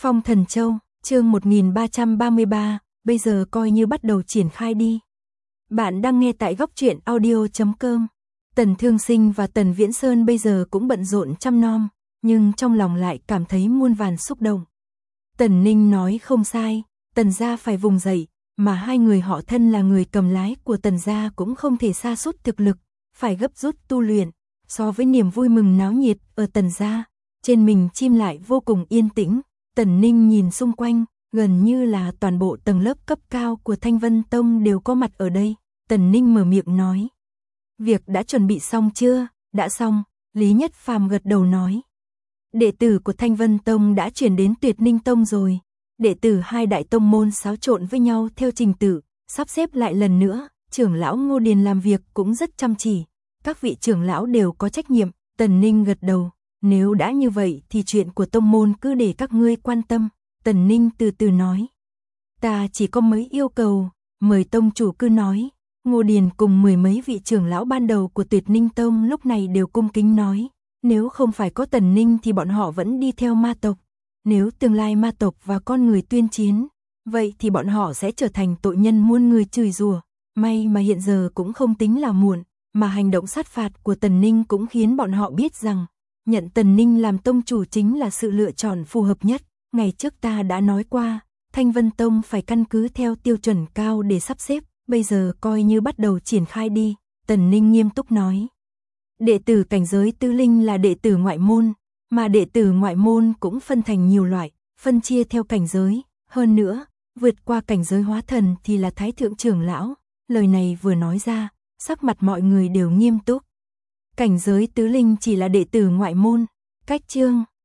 Phong Thần Châu, chương 1333, bây giờ coi như bắt đầu triển khai đi. Bạn đang nghe tại góc truyện audio.com. Tần Thương Sinh và Tần Viễn Sơn bây giờ cũng bận rộn chăm nom, nhưng trong lòng lại cảm thấy muôn vàn xúc động. Tần Ninh nói không sai, Tần gia phải vùng dậy, mà hai người họ thân là người cầm lái của Tần gia cũng không thể sa sút thực lực, phải gấp rút tu luyện. So với niềm vui mừng náo nhiệt ở Tần gia, trên mình chim lại vô cùng yên tĩnh. Tần Ninh nhìn xung quanh, gần như là toàn bộ tầng lớp cấp cao của Thanh Vân Tông đều có mặt ở đây. Tần Ninh mở miệng nói: "Việc đã chuẩn bị xong chưa?" "Đã xong." Lý Nhất Phàm gật đầu nói. Đệ tử của Thanh Vân Tông đã chuyển đến Tuyệt Ninh Tông rồi. Đệ tử hai đại tông môn xáo trộn với nhau theo trình tự, sắp xếp lại lần nữa. Trưởng lão Ngô Điền làm việc cũng rất chăm chỉ. Các vị trưởng lão đều có trách nhiệm. Tần Ninh gật đầu. Nếu đã như vậy thì chuyện của tông môn cứ để các ngươi quan tâm. Tần Ninh từ từ nói. Ta chỉ có mấy yêu cầu, mời tông chủ cứ nói. Ngô Điền cùng mười mấy vị trưởng lão ban đầu của Tuyệt Ninh Tông lúc này đều cung kính nói. Nếu không phải có Tần Ninh thì bọn họ vẫn đi theo ma tộc. Nếu tương lai ma tộc và con người tuyên chiến, vậy thì bọn họ sẽ trở thành tội nhân muôn người chửi rủa. May mà hiện giờ cũng không tính là muộn, mà hành động sát phạt của Tần Ninh cũng khiến bọn họ biết rằng nhận Tần Ninh làm tông chủ chính là sự lựa chọn phù hợp nhất. Ngày trước ta đã nói qua, Thanh Vân Tông phải căn cứ theo tiêu chuẩn cao để sắp xếp, bây giờ coi như bắt đầu triển khai đi. Tần Ninh nghiêm túc nói. Đệ tử cảnh giới tứ linh là đệ tử ngoại môn, mà đệ tử ngoại môn cũng phân thành nhiều loại, phân chia theo cảnh giới. Hơn nữa, vượt qua cảnh giới hóa thần thì là Thái Thượng trưởng lão. Lời này vừa nói ra, sắc mặt mọi người đều nghiêm túc. Cảnh giới tứ linh chỉ là đệ tử ngoại môn. Cách chương